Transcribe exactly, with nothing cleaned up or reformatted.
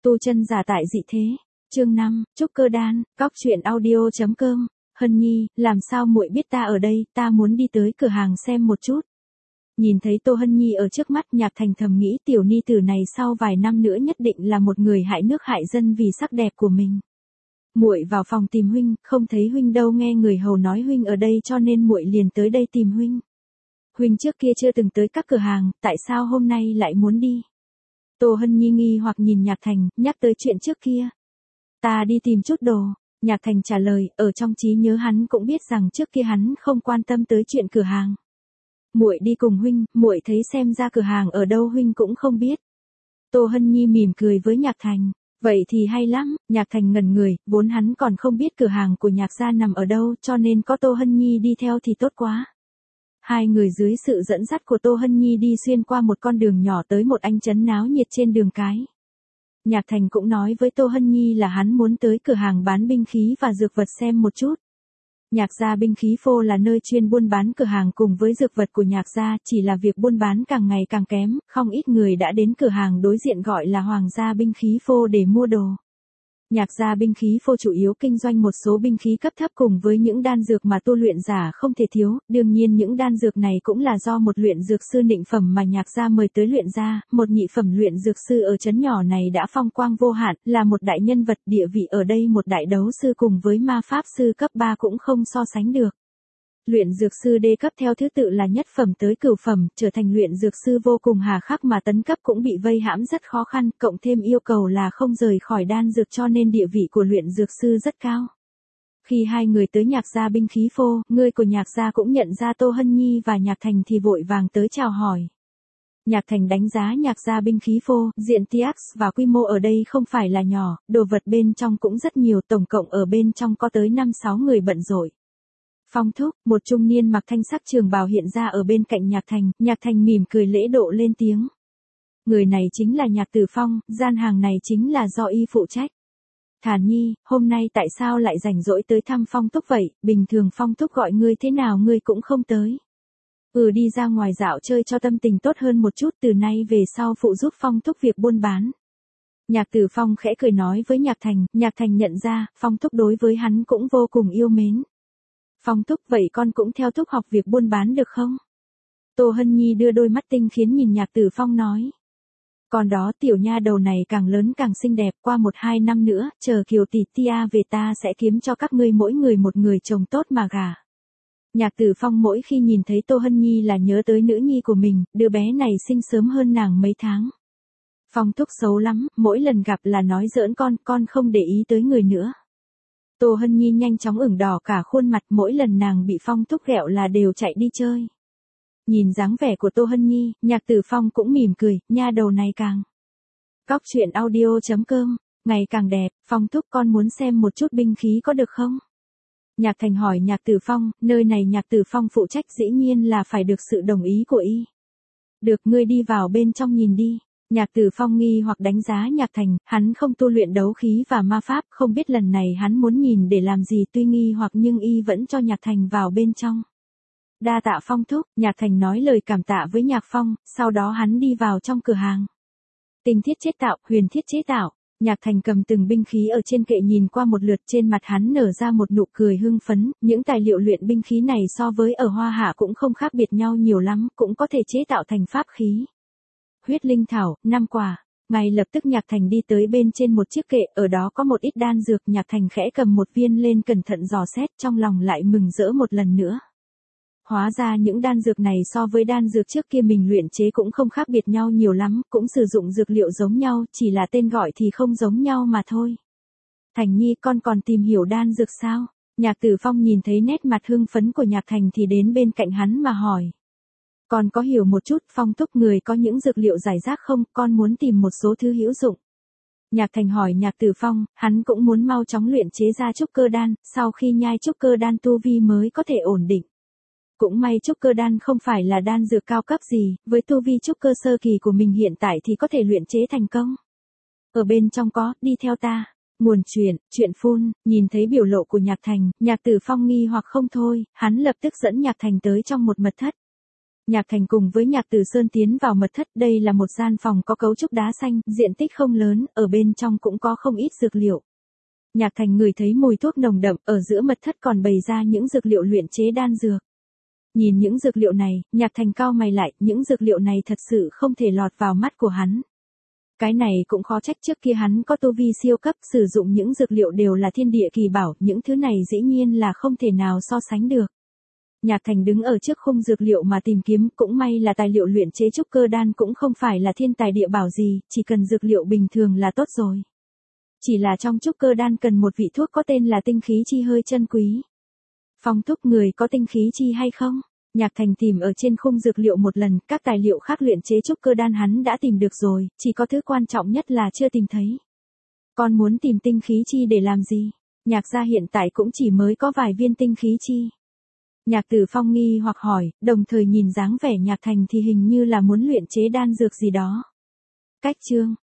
Tu chân giả tại dị thế. Chương năm, trúc cơ đan, cóc truyện audio.com. Hân Nhi, làm sao muội biết ta ở đây, ta muốn đi tới cửa hàng xem một chút. Nhìn thấy Tô Hân Nhi ở trước mắt, Nhạc Thành thầm nghĩ tiểu ni tử này sau vài năm nữa nhất định là một người hại nước hại dân vì sắc đẹp của mình. Muội vào phòng tìm huynh, không thấy huynh đâu, nghe người hầu nói huynh ở đây cho nên muội liền tới đây tìm huynh. Huynh trước kia chưa từng tới các cửa hàng, tại sao hôm nay lại muốn đi? Tô Hân Nhi nghi hoặc nhìn Nhạc Thành, nhắc tới chuyện trước kia. Ta đi tìm chút đồ. Nhạc Thành trả lời, ở trong trí nhớ hắn cũng biết rằng trước kia hắn không quan tâm tới chuyện cửa hàng. Muội đi cùng huynh, muội thấy xem ra cửa hàng ở đâu huynh cũng không biết. Tô Hân Nhi mỉm cười với Nhạc Thành, vậy thì hay lắm. Nhạc Thành ngẩn người, vốn hắn còn không biết cửa hàng của Nhạc gia nằm ở đâu, cho nên có Tô Hân Nhi đi theo thì tốt quá. Hai người dưới sự dẫn dắt của Tô Hân Nhi đi xuyên qua một con đường nhỏ tới một anh trấn náo nhiệt trên đường cái. Nhạc Thành cũng nói với Tô Hân Nhi là hắn muốn tới cửa hàng bán binh khí và dược vật xem một chút. Nhạc gia binh khí phô là nơi chuyên buôn bán cửa hàng cùng với dược vật của Nhạc gia, chỉ là việc buôn bán càng ngày càng kém, không ít người đã đến cửa hàng đối diện gọi là Hoàng gia binh khí phô để mua đồ. Nhạc gia binh khí phô chủ yếu kinh doanh một số binh khí cấp thấp cùng với những đan dược mà tu luyện giả không thể thiếu, đương nhiên những đan dược này cũng là do một luyện dược sư nịnh phẩm mà Nhạc gia mời tới luyện ra, một nhị phẩm luyện dược sư ở trấn nhỏ này đã phong quang vô hạn, là một đại nhân vật, địa vị ở đây một đại đấu sư cùng với ma pháp sư cấp ba cũng không so sánh được. Luyện dược sư đê cấp theo thứ tự là nhất phẩm tới cửu phẩm, trở thành luyện dược sư vô cùng hà khắc mà tấn cấp cũng bị vây hãm rất khó khăn, cộng thêm yêu cầu là không rời khỏi đan dược cho nên địa vị của luyện dược sư rất cao. Khi hai người tới Nhạc gia binh khí phô, người của Nhạc gia cũng nhận ra Tô Hân Nhi và Nhạc Thành thì vội vàng tới chào hỏi. Nhạc Thành đánh giá Nhạc gia binh khí phô, diện tích và quy mô ở đây không phải là nhỏ, đồ vật bên trong cũng rất nhiều, tổng cộng ở bên trong có tới năm sáu người bận rộn. Phong thúc, một trung niên mặc thanh sắc trường bào hiện ra ở bên cạnh Nhạc Thành, Nhạc Thành mỉm cười lễ độ lên tiếng. Người này chính là Nhạc Tử Phong, gian hàng này chính là do y phụ trách. Thản Nhi, hôm nay tại sao lại rảnh rỗi tới thăm Phong thúc vậy, bình thường Phong thúc gọi ngươi thế nào ngươi cũng không tới. Ừ, đi ra ngoài dạo chơi cho tâm tình tốt hơn một chút, từ nay về sau phụ giúp Phong thúc việc buôn bán. Nhạc Tử Phong khẽ cười nói với Nhạc Thành, Nhạc Thành nhận ra, Phong thúc đối với hắn cũng vô cùng yêu mến. Phong thúc, vậy con cũng theo thúc học việc buôn bán được không? Tô Hân Nhi đưa đôi mắt tinh khiến nhìn Nhạc Tử Phong nói. Còn đó tiểu nha đầu này càng lớn càng xinh đẹp, qua một hai năm nữa, chờ Kiều tỷ tia về ta sẽ kiếm cho các ngươi mỗi người một người chồng tốt mà gả. Nhạc Tử Phong mỗi khi nhìn thấy Tô Hân Nhi là nhớ tới nữ nhi của mình, đứa bé này sinh sớm hơn nàng mấy tháng. Phong thúc xấu lắm, mỗi lần gặp là nói giỡn con, con không để ý tới người nữa. Tô Hân Nhi nhanh chóng ửng đỏ cả khuôn mặt, mỗi lần nàng bị Phong thúc ghẹo là đều chạy đi chơi. Nhìn dáng vẻ của Tô Hân Nhi, Nhạc Tử Phong cũng mỉm cười, nha đầu này càng. Cóc truyện audio.com, ngày càng đẹp, Phong thúc con muốn xem một chút binh khí có được không? Nhạc Thành hỏi Nhạc Tử Phong, nơi này Nhạc Tử Phong phụ trách dĩ nhiên là phải được sự đồng ý của y. Được, ngươi đi vào bên trong nhìn đi. Nhạc Tử Phong nghi hoặc đánh giá Nhạc Thành, hắn không tu luyện đấu khí và ma pháp, không biết lần này hắn muốn nhìn để làm gì, tuy nghi hoặc nhưng y vẫn cho Nhạc Thành vào bên trong. Đa tạ Phong thúc, Nhạc Thành nói lời cảm tạ với Nhạc Phong, sau đó hắn đi vào trong cửa hàng. Tinh thiết chế tạo, huyền thiết chế tạo, Nhạc Thành cầm từng binh khí ở trên kệ nhìn qua một lượt, trên mặt hắn nở ra một nụ cười hưng phấn, những tài liệu luyện binh khí này so với ở Hoa Hạ cũng không khác biệt nhau nhiều lắm, cũng có thể chế tạo thành pháp khí. Huyết linh thảo, năm quả. Ngay lập tức Nhạc Thành đi tới bên trên một chiếc kệ, ở đó có một ít đan dược, Nhạc Thành khẽ cầm một viên lên cẩn thận dò xét, trong lòng lại mừng rỡ một lần nữa. Hóa ra những đan dược này so với đan dược trước kia mình luyện chế cũng không khác biệt nhau nhiều lắm, cũng sử dụng dược liệu giống nhau, chỉ là tên gọi thì không giống nhau mà thôi. Thành Nhi, con còn tìm hiểu đan dược sao? Nhạc Tử Phong nhìn thấy nét mặt hưng phấn của Nhạc Thành thì đến bên cạnh hắn mà hỏi. Con có hiểu một chút, Phong thúc người có những dược liệu giải rác không, con muốn tìm một số thứ hữu dụng. Nhạc Thành hỏi Nhạc Tử Phong, hắn cũng muốn mau chóng luyện chế ra trúc cơ đan, sau khi nhai trúc cơ đan tu vi mới có thể ổn định. Cũng may trúc cơ đan không phải là đan dược cao cấp gì, với tu vi trúc cơ sơ kỳ của mình hiện tại thì có thể luyện chế thành công. Ở bên trong có, đi theo ta. Nguồn chuyện, chuyện phun, nhìn thấy biểu lộ của Nhạc Thành, Nhạc Tử Phong nghi hoặc không thôi, hắn lập tức dẫn Nhạc Thành tới trong một mật thất. Nhạc Thành cùng với Nhạc Tử Sơn tiến vào mật thất, đây là một gian phòng có cấu trúc đá xanh, diện tích không lớn, ở bên trong cũng có không ít dược liệu. Nhạc Thành ngửi thấy mùi thuốc nồng đậm, ở giữa mật thất còn bày ra những dược liệu luyện chế đan dược. Nhìn những dược liệu này, Nhạc Thành cau mày lại, những dược liệu này thật sự không thể lọt vào mắt của hắn. Cái này cũng khó trách, trước kia hắn có tu vi siêu cấp, sử dụng những dược liệu đều là thiên địa kỳ bảo, những thứ này dĩ nhiên là không thể nào so sánh được. Nhạc Thành đứng ở trước khung dược liệu mà tìm kiếm, cũng may là tài liệu luyện chế trúc cơ đan cũng không phải là thiên tài địa bảo gì, chỉ cần dược liệu bình thường là tốt rồi. Chỉ là trong trúc cơ đan cần một vị thuốc có tên là tinh khí chi hơi chân quý. Phong thúc, người có tinh khí chi hay không? Nhạc Thành tìm ở trên khung dược liệu một lần, các tài liệu khác luyện chế trúc cơ đan hắn đã tìm được rồi, chỉ có thứ quan trọng nhất là chưa tìm thấy. Con muốn tìm tinh khí chi để làm gì? Nhạc gia hiện tại cũng chỉ mới có vài viên tinh khí chi. Nhạc Tử Phong nghi hoặc hỏi, đồng thời nhìn dáng vẻ Nhạc Thành thì hình như là muốn luyện chế đan dược gì đó. Cách chương